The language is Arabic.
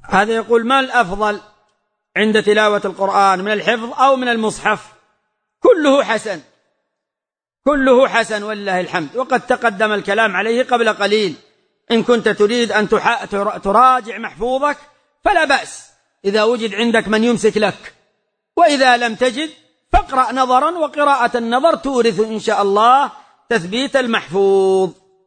هذا يقول: ما الأفضل عند تلاوة القرآن، من الحفظ أو من المصحف؟ كله حسن، كله حسن ولله الحمد، وقد تقدم الكلام عليه قبل قليل. إن كنت تريد أن تراجع محفوظك فلا بأس إذا وجد عندك من يمسك لك، وإذا لم تجد فاقرأ نظرا، وقراءة النظر تورث إن شاء الله تثبيت المحفوظ.